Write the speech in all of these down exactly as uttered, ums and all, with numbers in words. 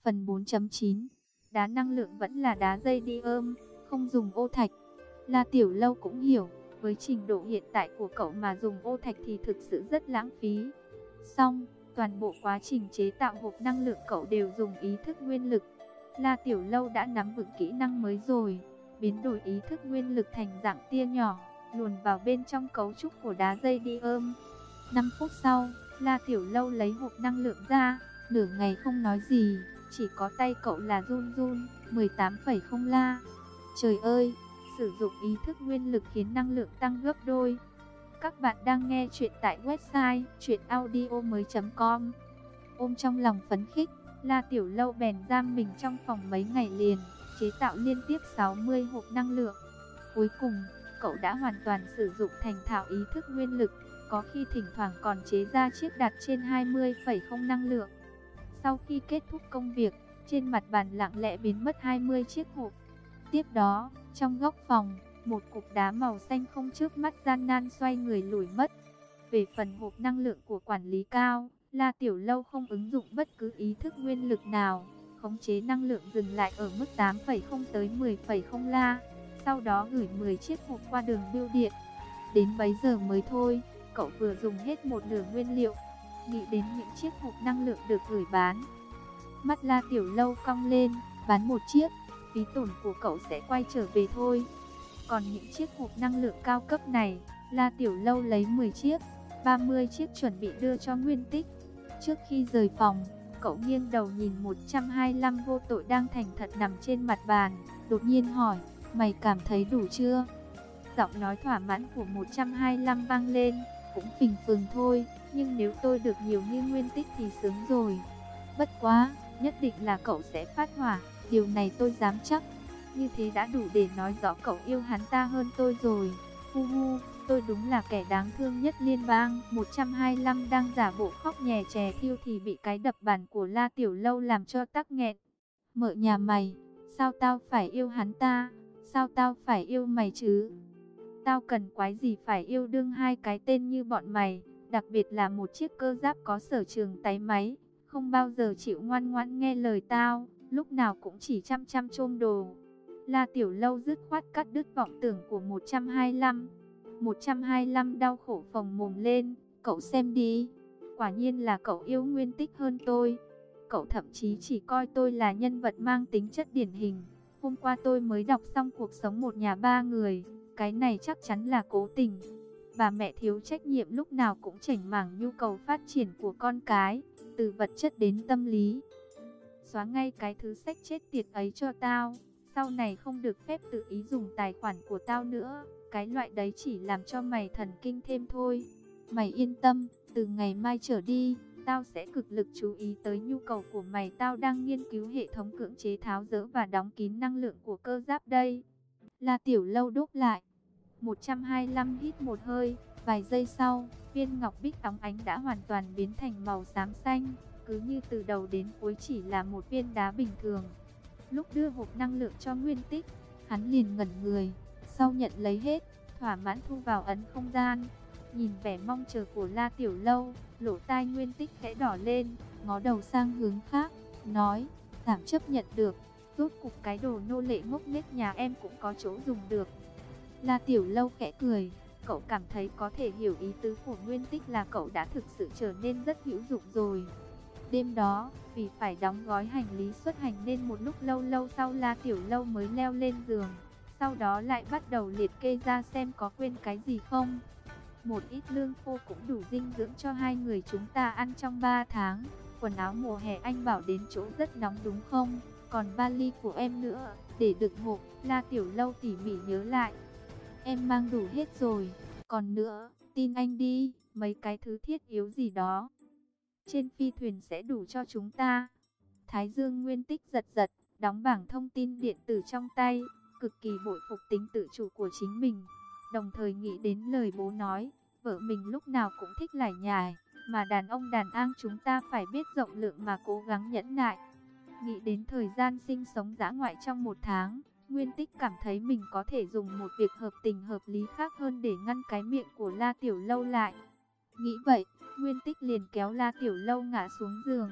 Phần bốn chấm chín. Đá năng lượng vẫn là đá radium, không dùng ô thạch. La Tiểu Lâu cũng hiểu, với trình độ hiện tại của cậu mà dùng ô thạch thì thực sự rất lãng phí. Xong, toàn bộ quá trình chế tạo hộp năng lượng cậu đều dùng ý thức nguyên lực. La Tiểu Lâu đã nắm vững kỹ năng mới rồi, biến đổi ý thức nguyên lực thành dạng tia nhỏ, luồn vào bên trong cấu trúc của đá radium. năm phút sau, La Tiểu Lâu lấy hộp năng lượng ra, nửa ngày không nói gì, chỉ có tay cậu là run run. Mười tám phẩy không la. Trời ơi, sử dụng ý thức nguyên lực khiến năng lượng tăng gấp đôi. Các bạn đang nghe chuyện tại website truyện audio mới chấm com. Ôm trong lòng phấn khích, La Tiểu Lâu bèn giam mình trong phòng mấy ngày liền, chế tạo liên tiếp sáu mươi hộp năng lượng. Cuối cùng, cậu đã hoàn toàn sử dụng thành thạo ý thức nguyên lực, có khi thỉnh thoảng còn chế ra chiếc đạt trên hai mươi phẩy không năng lượng. Sau khi kết thúc công việc, trên mặt bàn lặng lẽ biến mất hai mươi chiếc hộp. Tiếp đó, trong góc phòng, một cục đá màu xanh không trước mắt gian nan xoay người lủi mất. Về phần hộp năng lượng của quản lý cao, La Tiểu Lâu không ứng dụng bất cứ ý thức nguyên lực nào, khống chế năng lượng dừng lại ở mức tám phẩy không tới mười phẩy không la, sau đó gửi mười chiếc hộp qua đường bưu điện. Đến bấy giờ mới thôi, cậu vừa dùng hết một nửa nguyên liệu, nghĩ đến những chiếc hộp năng lượng được gửi bán. Mắt La Tiểu Lâu cong lên, bán một chiếc, phí tổn của cậu sẽ quay trở về thôi. Còn những chiếc hộp năng lượng cao cấp này, La Tiểu Lâu lấy mười chiếc, ba mươi chiếc chuẩn bị đưa cho Nguyên Tích. Trước khi rời phòng, cậu nghiêng đầu nhìn một trăm hai mươi lăm vô tội đang thành thật nằm trên mặt bàn, đột nhiên hỏi, mày cảm thấy đủ chưa? Giọng nói thỏa mãn của một trăm hai mươi lăm vang lên, cũng phình phừng thôi, nhưng nếu tôi được nhiều như Nguyên Tích thì sướng rồi. Bất quá, nhất định là cậu sẽ phát hỏa, điều này tôi dám chắc. Như thế đã đủ để nói rõ cậu yêu hắn ta hơn tôi rồi. Hu hu, tôi đúng là kẻ đáng thương nhất liên bang. một trăm hai mươi lăm đang giả bộ khóc nhè chè thiêu thì bị cái đập bàn của La Tiểu Lâu làm cho tắc nghẹn. Mợ nhà mày, sao tao phải yêu hắn ta? Sao tao phải yêu mày chứ? Tao cần quái gì phải yêu đương hai cái tên như bọn mày, đặc biệt là một chiếc cơ giáp có sở trường táy máy, không bao giờ chịu ngoan ngoãn nghe lời tao, lúc nào cũng chỉ chăm chăm chôm đồ. La Tiểu Lâu dứt khoát cắt đứt vọng tưởng của một trăm hai mươi lăm. một trăm hai mươi lăm đau khổ phồng mồm lên, cậu xem đi, quả nhiên là cậu yêu Nguyên Tích hơn tôi. Cậu thậm chí chỉ coi tôi là nhân vật mang tính chất điển hình. Hôm qua tôi mới đọc xong Cuộc sống một nhà ba người, cái này chắc chắn là cố tình. Bà mẹ thiếu trách nhiệm lúc nào cũng chảnh mảng nhu cầu phát triển của con cái, từ vật chất đến tâm lý. Xóa ngay cái thứ sách chết tiệt ấy cho tao, sau này không được phép tự ý dùng tài khoản của tao nữa, cái loại đấy chỉ làm cho mày thần kinh thêm thôi. Mày yên tâm, từ ngày mai trở đi, tao sẽ cực lực chú ý tới nhu cầu của mày. Tao đang nghiên cứu hệ thống cưỡng chế tháo dỡ và đóng kín năng lượng của cơ giáp đây. La Tiểu Lâu đáp lại. một trăm hai mươi lăm hít một hơi, vài giây sau, viên ngọc bích óng ánh đã hoàn toàn biến thành màu xám xanh, cứ như từ đầu đến cuối chỉ là một viên đá bình thường. Lúc đưa hộp năng lượng cho Nguyên Tích, hắn liền ngẩn người, sau nhận lấy hết, thỏa mãn thu vào ấn không gian. Nhìn vẻ mong chờ của La Tiểu Lâu, lỗ tai Nguyên Tích khẽ đỏ lên, ngó đầu sang hướng khác, nói, tạm chấp nhận được, rốt cục cái đồ nô lệ ngốc nghếch nhà em cũng có chỗ dùng được. La Tiểu Lâu khẽ cười, cậu cảm thấy có thể hiểu ý tứ của Nguyên Tích là cậu đã thực sự trở nên rất hữu dụng rồi. Đêm đó, vì phải đóng gói hành lý xuất hành nên một lúc lâu lâu sau La Tiểu Lâu mới leo lên giường. Sau đó lại bắt đầu liệt kê ra xem có quên cái gì không. Một ít lương khô cũng đủ dinh dưỡng cho hai người chúng ta ăn trong ba tháng. Quần áo mùa hè anh bảo đến chỗ rất nóng đúng không? Còn vali của em nữa, để đựng hộp. La Tiểu Lâu tỉ mỉ nhớ lại. Em mang đủ hết rồi. Còn nữa, tin anh đi, mấy cái thứ thiết yếu gì đó trên phi thuyền sẽ đủ cho chúng ta. Thái Dương Nguyên Tích giật giật, đóng bảng thông tin điện tử trong tay, cực kỳ bội phục tính tự chủ của chính mình. Đồng thời nghĩ đến lời bố nói, vợ mình lúc nào cũng thích lải nhải, mà đàn ông đàn an chúng ta phải biết rộng lượng mà cố gắng nhẫn nại. Nghĩ đến thời gian sinh sống dã ngoại trong một tháng, Nguyên Tích cảm thấy mình có thể dùng một việc hợp tình hợp lý khác hơn để ngăn cái miệng của La Tiểu Lâu lại. Nghĩ vậy, Nguyên Tích liền kéo La Tiểu Lâu ngã xuống giường,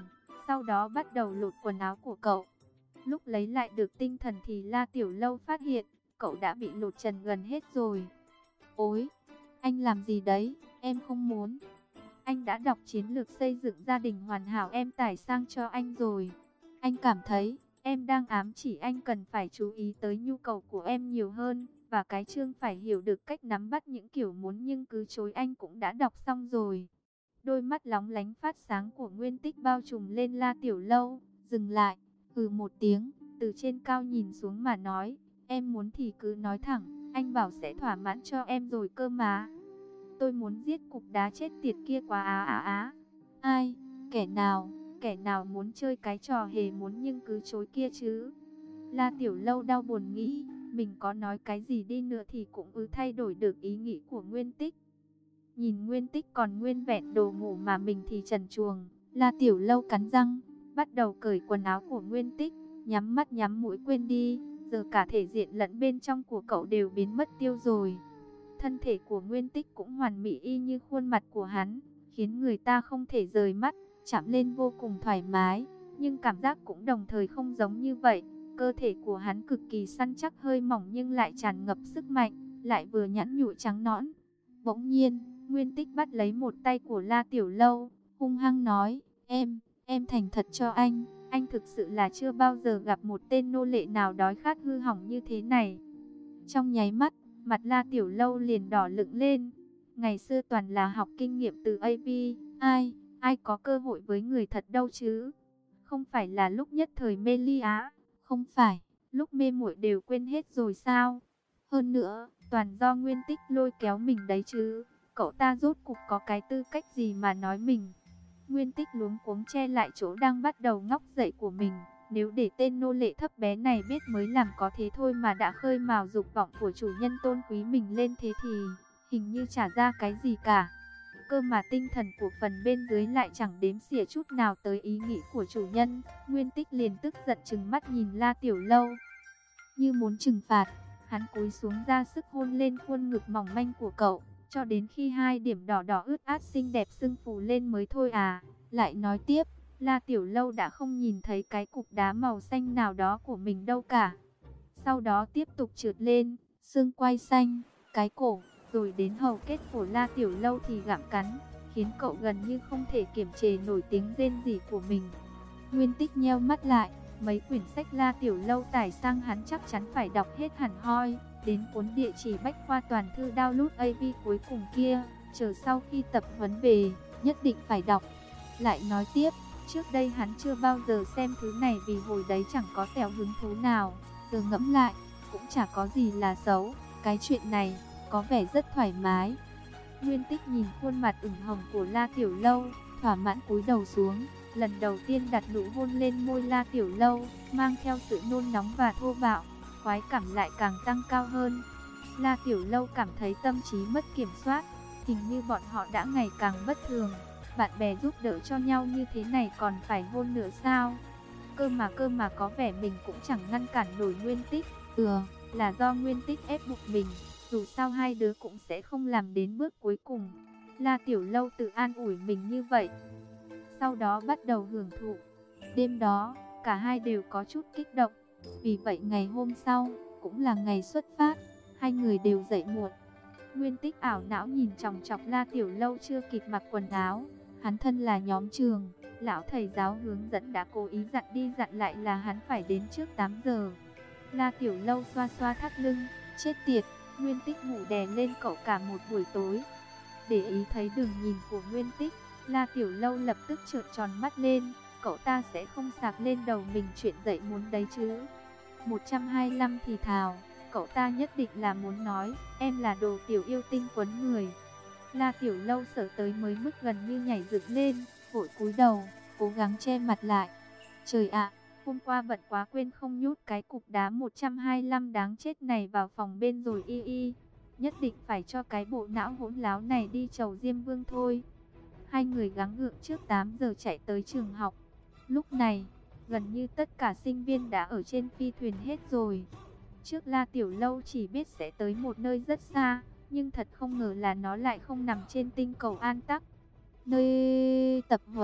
sau đó bắt đầu lột quần áo của cậu. Lúc lấy lại được tinh thần thì La Tiểu Lâu phát hiện, cậu đã bị lột trần gần hết rồi. Ôi, anh làm gì đấy, em không muốn. Anh đã đọc chiến lược xây dựng gia đình hoàn hảo em tải sang cho anh rồi. Anh cảm thấy, em đang ám chỉ anh cần phải chú ý tới nhu cầu của em nhiều hơn. Và cái chương phải hiểu được cách nắm bắt những kiểu muốn nhưng cứ chối anh cũng đã đọc xong rồi. Đôi mắt lóng lánh phát sáng của Nguyên Tích bao trùm lên La Tiểu Lâu, dừng lại, hừ một tiếng, từ trên cao nhìn xuống mà nói, em muốn thì cứ nói thẳng, anh bảo sẽ thỏa mãn cho em rồi cơ mà. Tôi muốn giết cục đá chết tiệt kia quá á á á. Ai, kẻ nào, kẻ nào muốn chơi cái trò hề muốn nhưng cứ chối kia chứ? La Tiểu Lâu đau buồn nghĩ, mình có nói cái gì đi nữa thì cũng ư thay đổi được ý nghĩ của Nguyên Tích. Nhìn Nguyên Tích còn nguyên vẹn đồ ngủ mà mình thì trần truồng, La Tiểu Lâu cắn răng, bắt đầu cởi quần áo của Nguyên Tích, nhắm mắt nhắm mũi quên đi, giờ cả thể diện lẫn bên trong của cậu đều biến mất tiêu rồi. Thân thể của Nguyên Tích cũng hoàn mỹ y như khuôn mặt của hắn, khiến người ta không thể rời mắt, chạm lên vô cùng thoải mái, nhưng cảm giác cũng đồng thời không giống như vậy. Cơ thể của hắn cực kỳ săn chắc hơi mỏng nhưng lại tràn ngập sức mạnh, lại vừa nhẵn nhụi trắng nõn. Bỗng nhiên, Nguyên Tích bắt lấy một tay của La Tiểu Lâu, hung hăng nói, em, em thành thật cho anh, anh thực sự là chưa bao giờ gặp một tên nô lệ nào đói khát hư hỏng như thế này. Trong nháy mắt, mặt La Tiểu Lâu liền đỏ lựng lên. Ngày xưa toàn là học kinh nghiệm từ a pê, ai, ai có cơ hội với người thật đâu chứ. Không phải là lúc nhất thời mê ly á, không phải, lúc mê muội đều quên hết rồi sao? Hơn nữa, toàn do Nguyên Tích lôi kéo mình đấy chứ. Cậu ta rốt cục có cái tư cách gì mà nói mình? Nguyên Tích luống cuống che lại chỗ đang bắt đầu ngóc dậy của mình. Nếu để tên nô lệ thấp bé này biết mới làm có thế thôi mà đã khơi mào dục vọng của chủ nhân tôn quý mình lên thế thì hình như chả ra cái gì cả. Cơ mà tinh thần của phần bên dưới lại chẳng đếm xỉa chút nào tới ý nghĩ của chủ nhân. Nguyên Tích liền tức giận trừng mắt nhìn La Tiểu Lâu. Như muốn trừng phạt, hắn cúi xuống ra sức hôn lên khuôn ngực mỏng manh của cậu, cho đến khi hai điểm đỏ đỏ ướt át xinh đẹp sưng phù lên mới thôi à. Lại nói tiếp, La Tiểu Lâu đã không nhìn thấy cái cục đá màu xanh nào đó của mình đâu cả. Sau đó tiếp tục trượt lên, xương quai xanh, cái cổ, rồi đến hầu kết của La Tiểu Lâu thì gặm cắn, khiến cậu gần như không thể kiềm chế nổi tiếng rên rỉ của mình. Nguyên Tích nheo mắt lại, mấy quyển sách La Tiểu Lâu tải sang hắn chắc chắn phải đọc hết hẳn hoi, đến cuốn địa chỉ bách khoa toàn thư download a pê cuối cùng kia, chờ sau khi tập huấn về, nhất định phải đọc. Lại nói tiếp, trước đây hắn chưa bao giờ xem thứ này vì hồi đấy chẳng có tẹo hứng thú nào, giờ ngẫm lại, cũng chả có gì là xấu, cái chuyện này có vẻ rất thoải mái. Nguyên Tích nhìn khuôn mặt ửng hồng của La Tiểu Lâu, thỏa mãn cúi đầu xuống, lần đầu tiên đặt nụ hôn lên môi La Tiểu Lâu, mang theo sự nôn nóng và thô bạo, khoái cảm lại càng tăng cao hơn. La Tiểu Lâu cảm thấy tâm trí mất kiểm soát, hình như bọn họ đã ngày càng bất thường. Bạn bè giúp đỡ cho nhau như thế này còn phải hôn nữa sao? Cơ mà cơ mà có vẻ mình cũng chẳng ngăn cản nổi Nguyên Tích. Ừ, là do Nguyên Tích ép buộc mình, dù sao hai đứa cũng sẽ không làm đến bước cuối cùng. La Tiểu Lâu tự an ủi mình như vậy, sau đó bắt đầu hưởng thụ. Đêm đó, cả hai đều có chút kích động. Vì vậy ngày hôm sau, cũng là ngày xuất phát, hai người đều dậy muộn. Nguyên Tích ảo não nhìn chòng chọc La Tiểu Lâu chưa kịp mặc quần áo. Hắn thân là nhóm trường, lão thầy giáo hướng dẫn đã cố ý dặn đi dặn lại là hắn phải đến trước tám giờ. La Tiểu Lâu xoa xoa thắt lưng, chết tiệt, Nguyên Tích ngủ đè lên cậu cả một buổi tối. Để ý thấy đường nhìn của Nguyên Tích, La Tiểu Lâu lập tức trợn tròn mắt lên, cậu ta sẽ không sạc lên đầu mình chuyện dậy muốn đấy chứ. một trăm hai mươi lăm thì thào, cậu ta nhất định là muốn nói, em là đồ tiểu yêu tinh quấn người. La Tiểu Lâu sợ tới mới mức gần như nhảy dựng lên, vội cúi đầu, cố gắng che mặt lại. Trời ạ, hôm qua bận quá quên không nhốt cái cục đá một trăm hai mươi lăm đáng chết này vào phòng bên rồi y y. Nhất định phải cho cái bộ não hỗn láo này đi chầu Diêm Vương thôi. Hai người gắng gượng trước tám giờ chạy tới trường học. Lúc này, gần như tất cả sinh viên đã ở trên phi thuyền hết rồi. Trước La Tiểu Lâu chỉ biết sẽ tới một nơi rất xa, nhưng thật không ngờ là nó lại không nằm trên tinh cầu An Tắc, nơi tập huấn.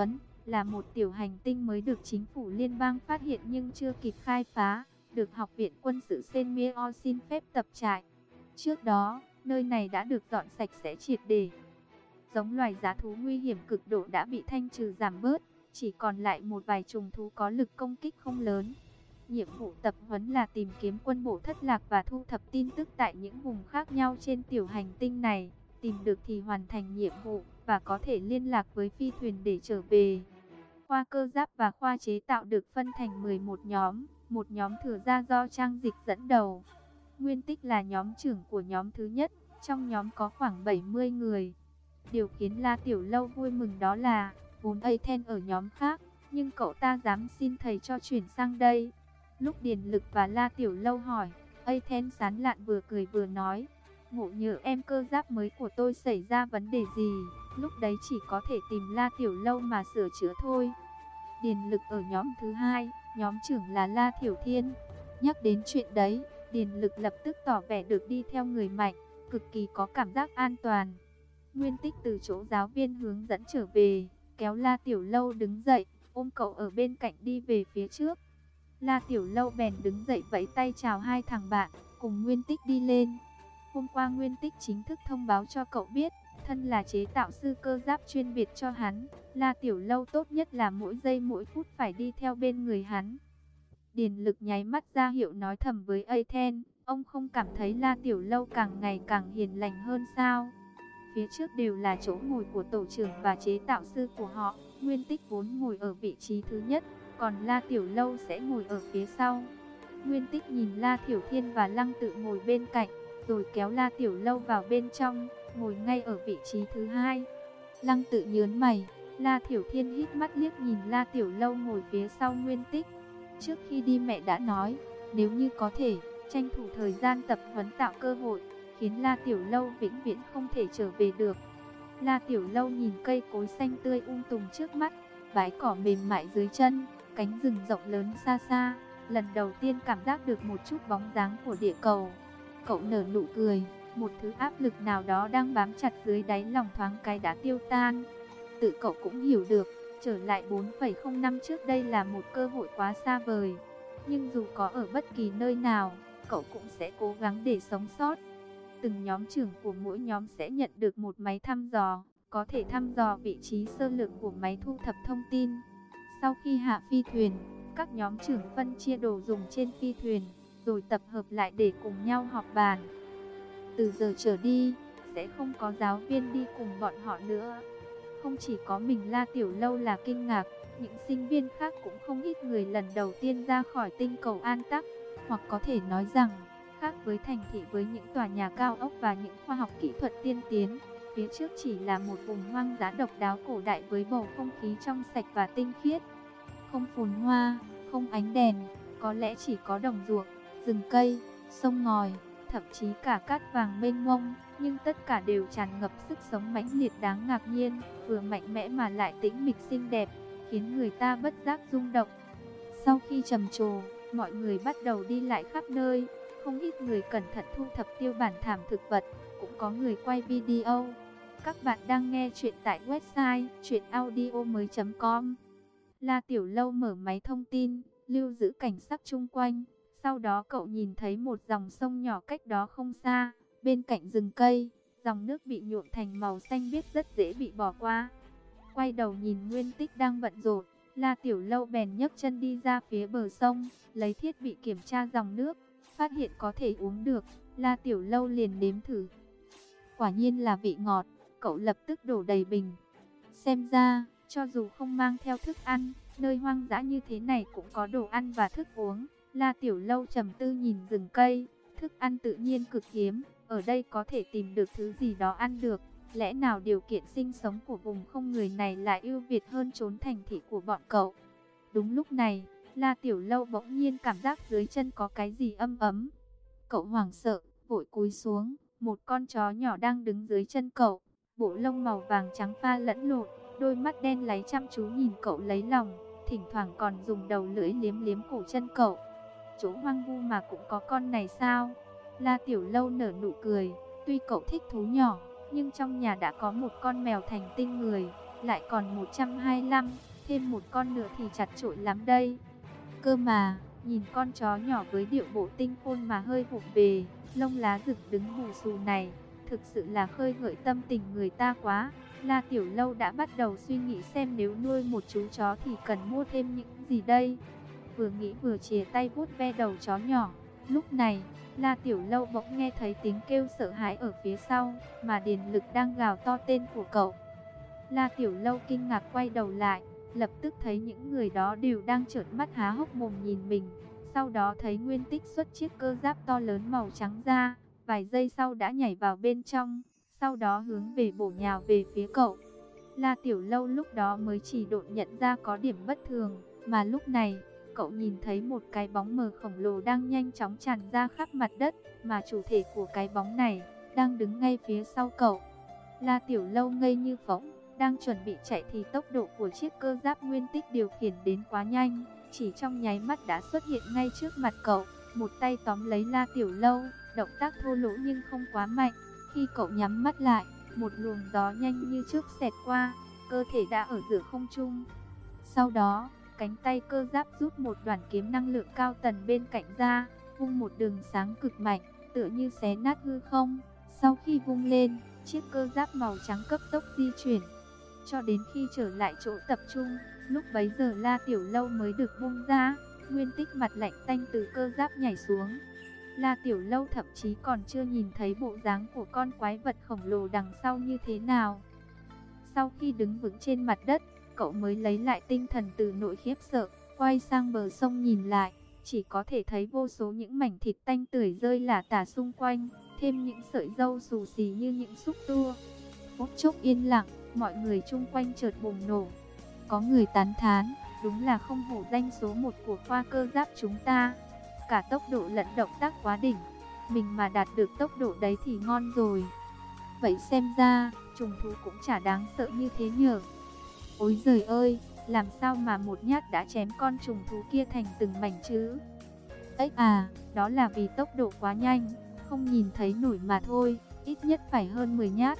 là một tiểu hành tinh mới được chính phủ liên bang phát hiện nhưng chưa kịp khai phá, được Học viện Quân sự Senmeo xin phép tập trại. Trước đó, nơi này đã được dọn sạch sẽ triệt để. Giống loài dã thú nguy hiểm cực độ đã bị thanh trừ giảm bớt, chỉ còn lại một vài trùng thú có lực công kích không lớn. Nhiệm vụ tập huấn là tìm kiếm quân bộ thất lạc và thu thập tin tức tại những vùng khác nhau trên tiểu hành tinh này. Tìm được thì hoàn thành nhiệm vụ và có thể liên lạc với phi thuyền để trở về. Khoa cơ giáp và khoa chế tạo được phân thành mười một nhóm, một nhóm thừa ra do Trang Dịch dẫn đầu. Nguyên Tích là nhóm trưởng của nhóm thứ nhất, trong nhóm có khoảng bảy mươi người. Điều khiến La Tiểu Lâu vui mừng đó là, vốn Aten ở nhóm khác, nhưng cậu ta dám xin thầy cho chuyển sang đây. Lúc Điền Lực và La Tiểu Lâu hỏi, Aten sán lạn vừa cười vừa nói, ngộ nhỡ em cơ giáp mới của tôi xảy ra vấn đề gì, lúc đấy chỉ có thể tìm La Tiểu Lâu mà sửa chữa thôi. Điền Lực ở nhóm thứ hai, nhóm trưởng là La Thiểu Thiên. Nhắc đến chuyện đấy, Điền Lực lập tức tỏ vẻ được đi theo người mạnh, cực kỳ có cảm giác an toàn. Nguyên Tích từ chỗ giáo viên hướng dẫn trở về, kéo La Tiểu Lâu đứng dậy, ôm cậu ở bên cạnh đi về phía trước. La Tiểu Lâu bèn đứng dậy vẫy tay chào hai thằng bạn, cùng Nguyên Tích đi lên. Hôm qua Nguyên Tích chính thức thông báo cho cậu biết, thân là chế tạo sư cơ giáp chuyên biệt cho hắn, La Tiểu Lâu tốt nhất là mỗi giây mỗi phút phải đi theo bên người hắn. Điền Lực nháy mắt ra hiệu nói thầm với Aten, ông không cảm thấy La Tiểu Lâu càng ngày càng hiền lành hơn sao? Phía trước đều là chỗ ngồi của tổ trưởng và chế tạo sư của họ, Nguyên Tích vốn ngồi ở vị trí thứ nhất, còn La Tiểu Lâu sẽ ngồi ở phía sau. Nguyên Tích nhìn La Thiểu Thiên và Lăng Tự ngồi bên cạnh, rồi kéo La Tiểu Lâu vào bên trong, ngồi ngay ở vị trí thứ hai. Lăng Tự nhớn mày, La Thiểu Thiên hít mắt liếc nhìn La Tiểu Lâu ngồi phía sau Nguyên Tích. Trước khi đi mẹ đã nói, nếu như có thể, tranh thủ thời gian tập huấn tạo cơ hội, khiến La Tiểu Lâu vĩnh viễn không thể trở về được. La Tiểu Lâu nhìn cây cối xanh tươi um tùm trước mắt, bãi cỏ mềm mại dưới chân, cánh rừng rộng lớn xa xa, lần đầu tiên cảm giác được một chút bóng dáng của địa cầu. Cậu nở nụ cười, một thứ áp lực nào đó đang bám chặt dưới đáy lòng thoáng cái đã tiêu tan. Tự cậu cũng hiểu được, trở lại bốn phẩy không năm trước đây là một cơ hội quá xa vời. Nhưng dù có ở bất kỳ nơi nào, cậu cũng sẽ cố gắng để sống sót. Từng nhóm trưởng của mỗi nhóm sẽ nhận được một máy thăm dò, có thể thăm dò vị trí sơ lược của máy thu thập thông tin. Sau khi hạ phi thuyền, các nhóm trưởng phân chia đồ dùng trên phi thuyền, rồi tập hợp lại để cùng nhau họp bàn. Từ giờ trở đi, sẽ không có giáo viên đi cùng bọn họ nữa. Không chỉ có mình La Tiểu Lâu là kinh ngạc, những sinh viên khác cũng không ít người lần đầu tiên ra khỏi tinh cầu An Tắc, hoặc có thể nói rằng, khác với thành thị với những tòa nhà cao ốc và những khoa học kỹ thuật tiên tiến, phía trước chỉ là một vùng hoang dã độc đáo cổ đại với bầu không khí trong sạch và tinh khiết. Không phồn hoa, không ánh đèn, có lẽ chỉ có đồng ruộng, rừng cây, sông ngòi, thậm chí cả cát vàng mênh mông, nhưng tất cả đều tràn ngập sức sống mãnh liệt đáng ngạc nhiên, vừa mạnh mẽ mà lại tĩnh mịch xinh đẹp, khiến người ta bất giác rung động. Sau khi trầm trồ, mọi người bắt đầu đi lại khắp nơi, không ít người cẩn thận thu thập tiêu bản thảm thực vật, cũng có người quay video. Các bạn đang nghe chuyện tại website truyện audio mới chấm com. La Tiểu Lâu mở máy thông tin, lưu giữ cảnh sắc chung quanh. Sau đó cậu nhìn thấy một dòng sông nhỏ cách đó không xa, bên cạnh rừng cây, dòng nước bị nhuộm thành màu xanh biếc rất dễ bị bỏ qua. Quay đầu nhìn Nguyên Tích đang bận rộn, La Tiểu Lâu bèn nhấc chân đi ra phía bờ sông, lấy thiết bị kiểm tra dòng nước, phát hiện có thể uống được, La Tiểu Lâu liền nếm thử. Quả nhiên là vị ngọt, cậu lập tức đổ đầy bình. Xem ra, cho dù không mang theo thức ăn, nơi hoang dã như thế này cũng có đồ ăn và thức uống. La Tiểu Lâu trầm tư nhìn rừng cây, thức ăn tự nhiên cực hiếm, ở đây có thể tìm được thứ gì đó ăn được. Lẽ nào điều kiện sinh sống của vùng không người này lại ưu việt hơn chốn thành thị của bọn cậu? Đúng lúc này, La Tiểu Lâu bỗng nhiên cảm giác dưới chân có cái gì âm ấm. Cậu hoảng sợ, vội cúi xuống, một con chó nhỏ đang đứng dưới chân cậu, bộ lông màu vàng trắng pha lẫn lộn, đôi mắt đen láy chăm chú nhìn cậu lấy lòng, thỉnh thoảng còn dùng đầu lưỡi liếm liếm cổ chân cậu. Chỗ hoang vu mà cũng có con này sao? La Tiểu Lâu nở nụ cười, tuy cậu thích thú nhỏ, nhưng trong nhà đã có một con mèo thành tinh người, lại còn một trăm hai mươi lăm, thêm một con nữa thì chặt chội lắm đây. Cơ mà, nhìn con chó nhỏ với điệu bộ tinh khôn mà hơi vụng về, lông lá rực đứng bù xù này, thực sự là khơi gợi tâm tình người ta quá. La Tiểu Lâu đã bắt đầu suy nghĩ xem nếu nuôi một chú chó thì cần mua thêm những gì đây. Vừa nghĩ vừa chìa tay vuốt ve đầu chó nhỏ. Lúc này, La Tiểu Lâu bỗng nghe thấy tiếng kêu sợ hãi ở phía sau, mà Điền Lực đang gào to tên của cậu. La Tiểu Lâu kinh ngạc quay đầu lại, lập tức thấy những người đó đều đang trợn mắt há hốc mồm nhìn mình. Sau đó thấy Nguyên Tích xuất chiếc cơ giáp to lớn màu trắng ra, vài giây sau đã nhảy vào bên trong, sau đó hướng về bổ nhào về phía cậu. La Tiểu Lâu lúc đó mới chỉ đột nhận ra có điểm bất thường, mà lúc này, cậu nhìn thấy một cái bóng mờ khổng lồ đang nhanh chóng tràn ra khắp mặt đất, mà chủ thể của cái bóng này đang đứng ngay phía sau cậu. La Tiểu Lâu ngây như phỗng, đang chuẩn bị chạy thì tốc độ của chiếc cơ giáp Nguyên Tích điều khiển đến quá nhanh, chỉ trong nháy mắt đã xuất hiện ngay trước mặt cậu, một tay tóm lấy La Tiểu Lâu, động tác thô lỗ nhưng không quá mạnh. Khi cậu nhắm mắt lại, một luồng gió nhanh như trước xẹt qua, cơ thể đã ở giữa không trung. Sau đó, cánh tay cơ giáp rút một đoàn kiếm năng lượng cao tần bên cạnh ra, vung một đường sáng cực mạnh, tựa như xé nát hư không. Sau khi vung lên, chiếc cơ giáp màu trắng cấp tốc di chuyển, cho đến khi trở lại chỗ tập trung. Lúc bấy giờ La Tiểu Lâu mới được buông ra. Nguyên Tích mặt lạnh tanh từ cơ giáp nhảy xuống. La Tiểu Lâu thậm chí còn chưa nhìn thấy bộ dáng của con quái vật khổng lồ đằng sau như thế nào. Sau khi đứng vững trên mặt đất, cậu mới lấy lại tinh thần từ nỗi khiếp sợ, quay sang bờ sông nhìn lại, chỉ có thể thấy vô số những mảnh thịt tanh tưởi rơi lả tả xung quanh, thêm những sợi râu xù xì như những xúc tua. Phút chốc yên lặng, mọi người chung quanh chợt bùng nổ. Có người tán thán, đúng là không hổ danh số một của khoa cơ giáp chúng ta. Cả tốc độ lẫn động tác quá đỉnh, mình mà đạt được tốc độ đấy thì ngon rồi. Vậy xem ra, trùng thú cũng chả đáng sợ như thế nhở. Ôi giời ơi, làm sao mà một nhát đã chém con trùng thú kia thành từng mảnh chứ? Ấy à, đó là vì tốc độ quá nhanh, không nhìn thấy nổi mà thôi, ít nhất phải hơn mười nhát.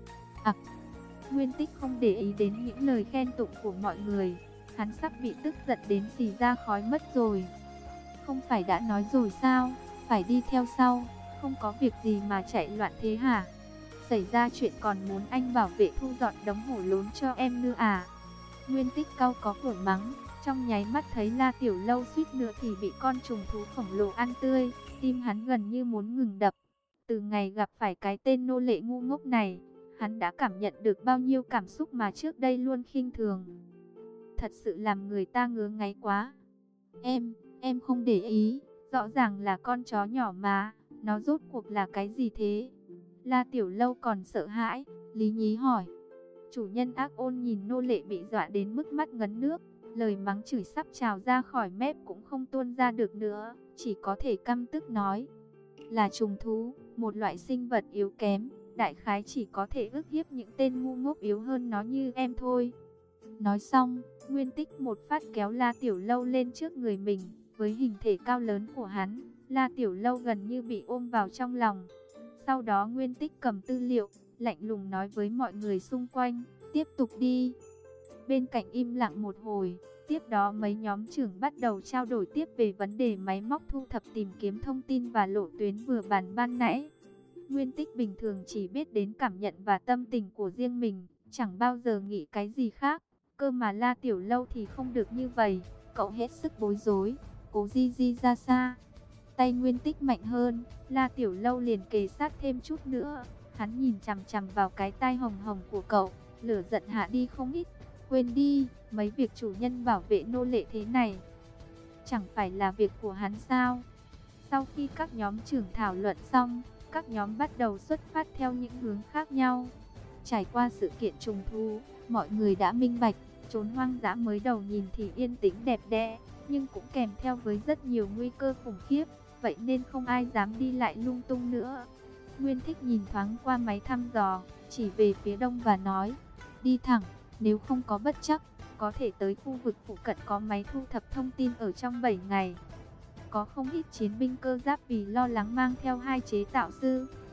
À, Nguyên Tích không để ý đến những lời khen tụng của mọi người, hắn sắp bị tức giận đến xì ra khói mất rồi. Không phải đã nói rồi sao, phải đi theo sau, không có việc gì mà chạy loạn thế hả? Xảy ra chuyện còn muốn anh bảo vệ thu dọn đống hổ lốn cho em nữa à? Nguyên Tích cau có cổ mắng, trong nháy mắt thấy La Tiểu Lâu suýt nữa thì bị con trùng thú khổng lồ ăn tươi, tim hắn gần như muốn ngừng đập. Từ ngày gặp phải cái tên nô lệ ngu ngốc này, hắn đã cảm nhận được bao nhiêu cảm xúc mà trước đây luôn khinh thường. Thật sự làm người ta ngứa ngáy quá. Em, em không để ý, rõ ràng là con chó nhỏ mà, nó rốt cuộc là cái gì thế? La Tiểu Lâu còn sợ hãi, lý nhí hỏi. Chủ nhân ác ôn nhìn nô lệ bị dọa đến mức mắt ngấn nước, lời mắng chửi sắp trào ra khỏi mép cũng không tuôn ra được nữa, chỉ có thể căm tức nói. Là trùng thú, một loại sinh vật yếu kém, đại khái chỉ có thể ức hiếp những tên ngu ngốc yếu hơn nó như em thôi. Nói xong, Nguyên Tích một phát kéo La Tiểu Lâu lên trước người mình, với hình thể cao lớn của hắn, La Tiểu Lâu gần như bị ôm vào trong lòng. Sau đó Nguyên Tích cầm tư liệu, lạnh lùng nói với mọi người xung quanh, tiếp tục đi. Bên cạnh im lặng một hồi, tiếp đó mấy nhóm trưởng bắt đầu trao đổi tiếp về vấn đề máy móc thu thập tìm kiếm thông tin và lộ tuyến vừa bàn ban nãy. Nguyên Tích bình thường chỉ biết đến cảm nhận và tâm tình của riêng mình, chẳng bao giờ nghĩ cái gì khác. Cơ mà La Tiểu Lâu thì không được như vậy, cậu hết sức bối rối, cố di di ra xa. Tay Nguyên Tích mạnh hơn, La Tiểu Lâu liền kề sát thêm chút nữa. Hắn nhìn chằm chằm vào cái tai hồng hồng của cậu, lửa giận hạ đi không ít. Quên đi, mấy việc chủ nhân bảo vệ nô lệ thế này, chẳng phải là việc của hắn sao? Sau khi các nhóm trưởng thảo luận xong, các nhóm bắt đầu xuất phát theo những hướng khác nhau. Trải qua sự kiện trùng thú, mọi người đã minh bạch, chốn hoang dã mới đầu nhìn thì yên tĩnh đẹp đẽ, nhưng cũng kèm theo với rất nhiều nguy cơ khủng khiếp, vậy nên không ai dám đi lại lung tung nữa. Nguyên Thích nhìn thoáng qua máy thăm dò, chỉ về phía đông và nói, đi thẳng, nếu không có bất trắc, có thể tới khu vực phụ cận có máy thu thập thông tin ở trong bảy ngày. Có không ít chiến binh cơ giáp vì lo lắng mang theo hai chế tạo sư,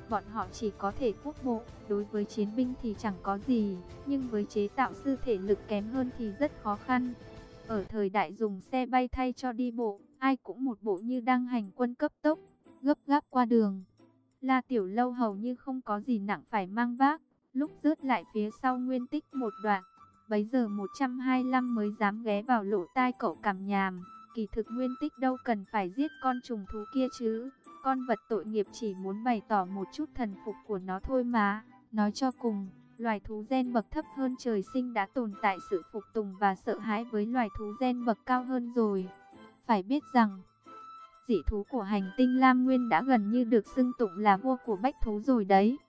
bọn họ chỉ có thể quốc bộ, đối với chiến binh thì chẳng có gì, nhưng với chế tạo sư thể lực kém hơn thì rất khó khăn. Ở thời đại dùng xe bay thay cho đi bộ, ai cũng một bộ như đang hành quân cấp tốc, gấp gáp qua đường. La Tiểu Lâu hầu như không có gì nặng phải mang vác, lúc rớt lại phía sau Nguyên Tích một đoạn, bấy giờ một trăm hai mươi lăm mới dám ghé vào lỗ tai cậu cằm nhàm. Kỳ thực Nguyên Tích đâu cần phải giết con trùng thú kia chứ, con vật tội nghiệp chỉ muốn bày tỏ một chút thần phục của nó thôi mà. Nói cho cùng, loài thú gen bậc thấp hơn trời sinh đã tồn tại sự phục tùng và sợ hãi với loài thú gen bậc cao hơn rồi. Phải biết rằng, dị thú của hành tinh Lam Nguyên đã gần như được xưng tụng là vua của bách thú rồi đấy.